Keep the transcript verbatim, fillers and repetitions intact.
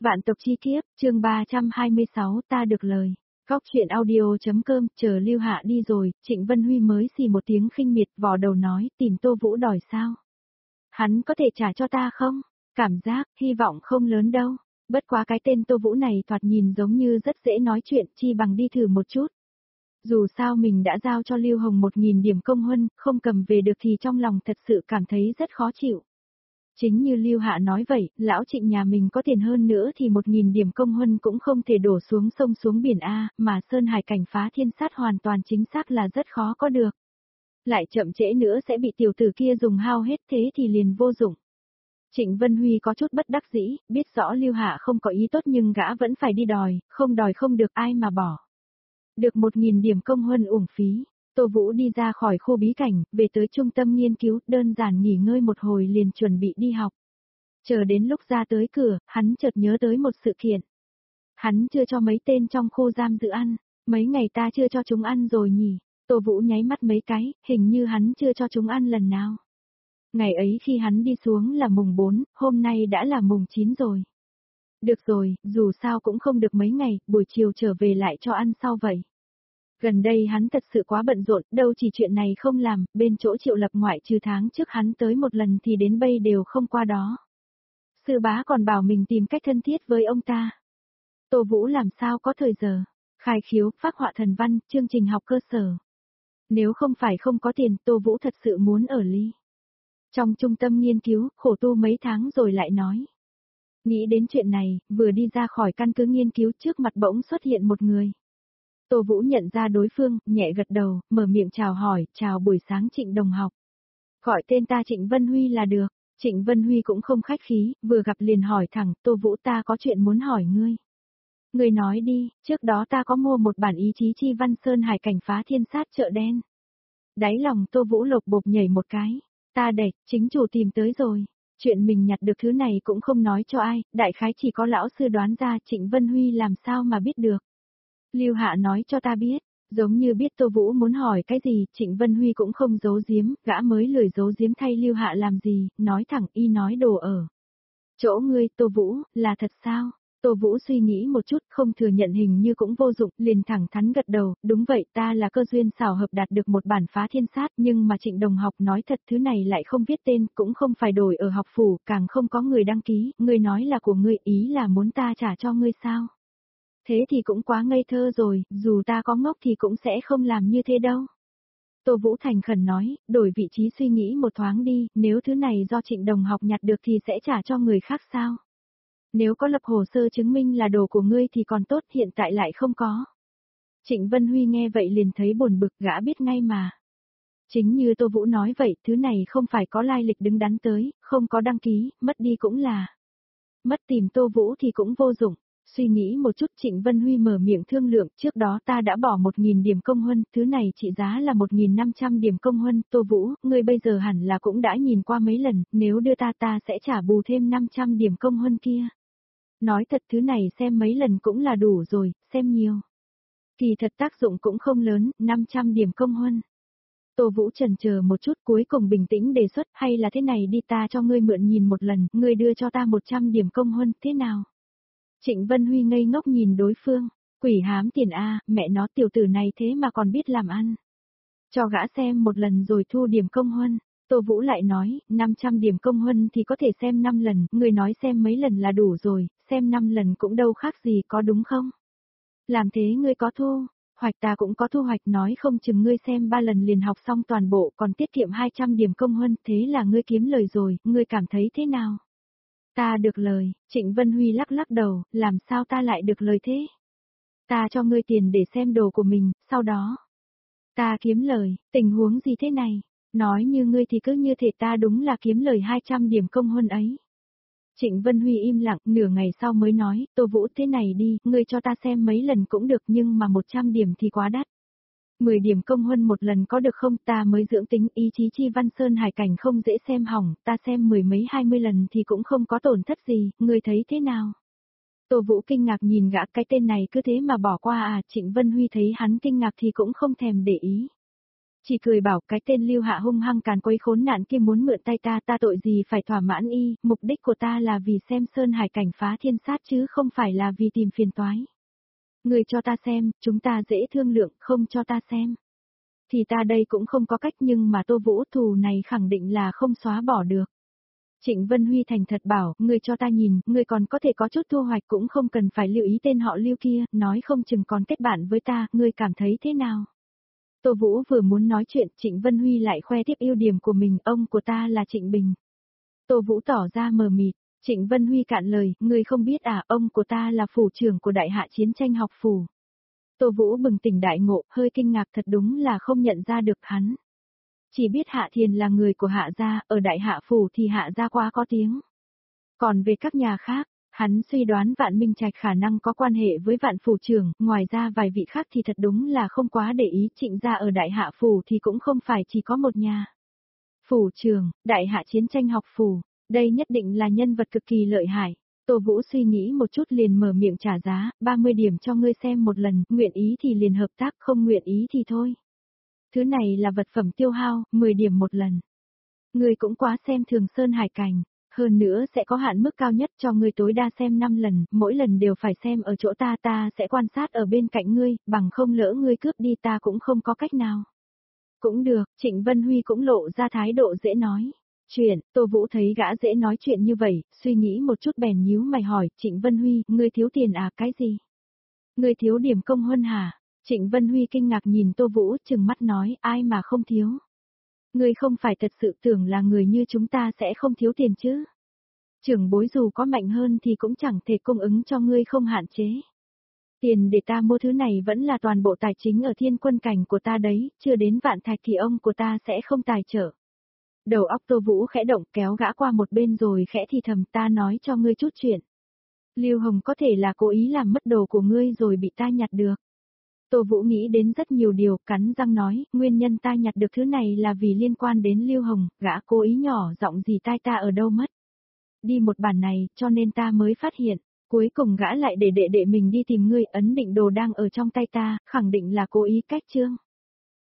Vạn tộc chi kiếp, chương ba trăm hai mươi sáu ta được lời. Góc chuyện audio.com, chờ Lưu Hạ đi rồi, Trịnh Vân Huy mới xì một tiếng khinh miệt vò đầu nói, tìm Tô Vũ đòi sao? Hắn có thể trả cho ta không? Cảm giác, hy vọng không lớn đâu. Bất quá cái tên Tô Vũ này thoạt nhìn giống như rất dễ nói chuyện, chi bằng đi thử một chút. Dù sao mình đã giao cho Lưu Hồng một nghìn điểm công huân, không cầm về được thì trong lòng thật sự cảm thấy rất khó chịu. Chính như Lưu Hạ nói vậy, lão Trịnh nhà mình có tiền hơn nữa thì một nghìn điểm công huân cũng không thể đổ xuống sông xuống biển A, mà Sơn Hải cảnh phá thiên sát hoàn toàn chính xác là rất khó có được. Lại chậm trễ nữa sẽ bị tiểu tử kia dùng hao hết thế thì liền vô dụng. Trịnh Vân Huy có chút bất đắc dĩ, biết rõ Lưu Hạ không có ý tốt nhưng gã vẫn phải đi đòi, không đòi không được ai mà bỏ. Được một nghìn điểm công huân uổng phí. Tô Vũ đi ra khỏi khu bí cảnh, về tới trung tâm nghiên cứu, đơn giản nghỉ ngơi một hồi liền chuẩn bị đi học. Chờ đến lúc ra tới cửa, hắn chợt nhớ tới một sự kiện. Hắn chưa cho mấy tên trong khu giam giữ ăn, mấy ngày ta chưa cho chúng ăn rồi nhỉ. Tô Vũ nháy mắt mấy cái, hình như hắn chưa cho chúng ăn lần nào. Ngày ấy khi hắn đi xuống là mùng bốn, hôm nay đã là mùng chín rồi. Được rồi, dù sao cũng không được mấy ngày, buổi chiều trở về lại cho ăn sau vậy. Gần đây hắn thật sự quá bận rộn, đâu chỉ chuyện này không làm, bên chỗ Triệu Lập ngoại trừ tháng trước hắn tới một lần thì đến bây đều không qua đó. Sư bá còn bảo mình tìm cách thân thiết với ông ta. Tô Vũ làm sao có thời giờ, khai khiếu, phác họa thần văn, chương trình học cơ sở. Nếu không phải không có tiền, Tô Vũ thật sự muốn ở ly. Trong trung tâm nghiên cứu, khổ tu mấy tháng rồi lại nói. Nghĩ đến chuyện này, vừa đi ra khỏi căn cứ nghiên cứu trước mặt bỗng xuất hiện một người. Tô Vũ nhận ra đối phương, nhẹ gật đầu, mở miệng chào hỏi, chào buổi sáng Trịnh đồng học. Gọi tên ta Trịnh Vân Huy là được. Trịnh Vân Huy cũng không khách khí, vừa gặp liền hỏi thẳng, Tô Vũ ta có chuyện muốn hỏi ngươi. Ngươi nói đi, trước đó ta có mua một bản ý chí chi văn Sơn Hải cảnh phá thiên sát chợ đen. Đáy lòng Tô Vũ lộc bộp nhảy một cái, ta đẩy, chính chủ tìm tới rồi. Chuyện mình nhặt được thứ này cũng không nói cho ai, đại khái chỉ có lão sư đoán ra Trịnh Vân Huy làm sao mà biết được. Lưu Hạ nói cho ta biết, giống như biết Tô Vũ muốn hỏi cái gì, Trịnh Vân Huy cũng không giấu giếm, gã mới lười giấu giếm thay Lưu Hạ làm gì, nói thẳng y nói đồ ở. Chỗ ngươi, Tô Vũ, là thật sao? Tô Vũ suy nghĩ một chút, không thừa nhận hình như cũng vô dụng, liền thẳng thắn gật đầu, đúng vậy ta là cơ duyên xảo hợp đạt được một bản phá thiên sát, nhưng mà Trịnh đồng học nói thật thứ này lại không viết tên, cũng không phải đổi ở học phủ, càng không có người đăng ký, ngươi nói là của ngươi, ý là muốn ta trả cho ngươi sao? Thế thì cũng quá ngây thơ rồi, dù ta có ngốc thì cũng sẽ không làm như thế đâu. Tô Vũ thành khẩn nói, đổi vị trí suy nghĩ một thoáng đi, nếu thứ này do Trịnh đồng học nhặt được thì sẽ trả cho người khác sao? Nếu có lập hồ sơ chứng minh là đồ của ngươi thì còn tốt, hiện tại lại không có. Trịnh Vân Huy nghe vậy liền thấy buồn bực, gã biết ngay mà. Chính như Tô Vũ nói vậy, thứ này không phải có lai lịch đứng đắn tới, không có đăng ký, mất đi cũng là. Mất tìm Tô Vũ thì cũng vô dụng. Suy nghĩ một chút Trịnh Vân Huy mở miệng thương lượng, trước đó ta đã bỏ một nghìn điểm công huân, thứ này trị giá là một nghìn năm trăm điểm công huân, Tô Vũ, ngươi bây giờ hẳn là cũng đã nhìn qua mấy lần, nếu đưa ta ta sẽ trả bù thêm năm trăm điểm công huân kia. Nói thật thứ này xem mấy lần cũng là đủ rồi, xem nhiều. Kỳ thật tác dụng cũng không lớn, năm trăm điểm công huân. Tô Vũ chần chờ một chút cuối cùng bình tĩnh đề xuất, hay là thế này đi ta cho ngươi mượn nhìn một lần, ngươi đưa cho ta một trăm điểm công huân, thế nào? Trịnh Vân Huy ngây ngốc nhìn đối phương, quỷ hám tiền a, mẹ nó tiểu tử này thế mà còn biết làm ăn. Cho gã xem một lần rồi thu điểm công huân. Tô Vũ lại nói, năm trăm điểm công huân thì có thể xem năm lần, người nói xem mấy lần là đủ rồi, xem năm lần cũng đâu khác gì có đúng không? Làm thế ngươi có thu, hoạch ta cũng có thu hoạch, nói không chừng ngươi xem ba lần liền học xong toàn bộ còn tiết kiệm hai trăm điểm công huân, thế là ngươi kiếm lời rồi, ngươi cảm thấy thế nào? Ta được lời, Trịnh Vân Huy lắc lắc đầu, làm sao ta lại được lời thế? Ta cho ngươi tiền để xem đồ của mình, sau đó ta kiếm lời, tình huống gì thế này? Nói như ngươi thì cứ như thể ta đúng là kiếm lời hai trăm điểm công huân ấy. Trịnh Vân Huy im lặng, nửa ngày sau mới nói, Tô Vũ thế này đi, ngươi cho ta xem mấy lần cũng được nhưng mà một trăm điểm thì quá đắt. mười điểm công huân một lần có được không, ta mới dưỡng tính ý chí chi văn Sơn Hải cảnh không dễ xem hỏng, ta xem mười mấy hai mươi lần thì cũng không có tổn thất gì, ngươi thấy thế nào? Tô Vũ kinh ngạc nhìn gã, cái tên này cứ thế mà bỏ qua à, Trịnh Vân Huy thấy hắn kinh ngạc thì cũng không thèm để ý. Chỉ cười bảo cái tên Lưu Hạ hung hăng càn quấy khốn nạn kia muốn mượn tay ta, ta tội gì phải thỏa mãn y, mục đích của ta là vì xem sơn hải cảnh phá thiên sát chứ không phải là vì tìm phiền toái. Người cho ta xem, chúng ta dễ thương lượng, không cho ta xem. Thì ta đây cũng không có cách, nhưng mà Tô Vũ thù này khẳng định là không xóa bỏ được. Trịnh Vân Huy thành thật bảo, ngươi cho ta nhìn, ngươi còn có thể có chút thu hoạch, cũng không cần phải lưu ý tên họ Lưu kia, nói không chừng còn kết bạn với ta, ngươi cảm thấy thế nào? Tô Vũ vừa muốn nói chuyện, Trịnh Vân Huy lại khoe tiếp ưu điểm của mình, ông của ta là Trịnh Bình. Tô Vũ tỏ ra mờ mịt, Trịnh Vân Huy cạn lời, ngươi không biết à, ông của ta là phủ trưởng của Đại Hạ Chiến tranh học phủ. Tô Vũ bừng tỉnh đại ngộ, hơi kinh ngạc, thật đúng là không nhận ra được hắn. Chỉ biết Hạ Thiền là người của Hạ gia, ở Đại Hạ phủ thì Hạ gia quá có tiếng. Còn về các nhà khác, hắn suy đoán Vạn Minh Trạch khả năng có quan hệ với Vạn phủ trưởng, ngoài ra vài vị khác thì thật đúng là không quá để ý, Trịnh gia ở Đại Hạ phủ thì cũng không phải chỉ có một nhà. Phủ trưởng, Đại Hạ Chiến tranh học phủ, đây nhất định là nhân vật cực kỳ lợi hại. Tô Vũ suy nghĩ một chút liền mở miệng trả giá, ba mươi điểm cho ngươi xem một lần, nguyện ý thì liền hợp tác, không nguyện ý thì thôi. Thứ này là vật phẩm tiêu hao, mười điểm một lần. Ngươi cũng quá xem thường sơn hải cảnh, hơn nữa sẽ có hạn mức cao nhất cho ngươi tối đa xem năm lần, mỗi lần đều phải xem ở chỗ ta, ta sẽ quan sát ở bên cạnh ngươi, bằng không lỡ ngươi cướp đi ta cũng không có cách nào. Cũng được, Trịnh Vân Huy cũng lộ ra thái độ dễ nói. Chuyện, Tô Vũ thấy gã dễ nói chuyện như vậy, suy nghĩ một chút bèn nhíu mày hỏi, Trịnh Vân Huy, ngươi thiếu tiền à, cái gì? Ngươi thiếu điểm công huân hả? Trịnh Vân Huy kinh ngạc nhìn Tô Vũ, trừng mắt nói, ai mà không thiếu? Ngươi không phải thật sự tưởng là người như chúng ta sẽ không thiếu tiền chứ? Trưởng bối dù có mạnh hơn thì cũng chẳng thể cung ứng cho ngươi không hạn chế. Tiền để ta mua thứ này vẫn là toàn bộ tài chính ở thiên quân cảnh của ta đấy, chưa đến vạn thạch thì ông của ta sẽ không tài trợ. Đầu óc Tô Vũ khẽ động, kéo gã qua một bên rồi khẽ thì thầm, ta nói cho ngươi chút chuyện. Lưu Hồng có thể là cố ý làm mất đồ của ngươi rồi bị ta nhặt được. Tô Vũ nghĩ đến rất nhiều điều, cắn răng nói, nguyên nhân ta nhặt được thứ này là vì liên quan đến Lưu Hồng, gã cố ý nhỏ giọng gì tai ta ở đâu mất. Đi một bản này, cho nên ta mới phát hiện, cuối cùng gã lại để đệ đệ mình đi tìm ngươi, ấn định đồ đang ở trong tay ta, khẳng định là cố ý cách chương.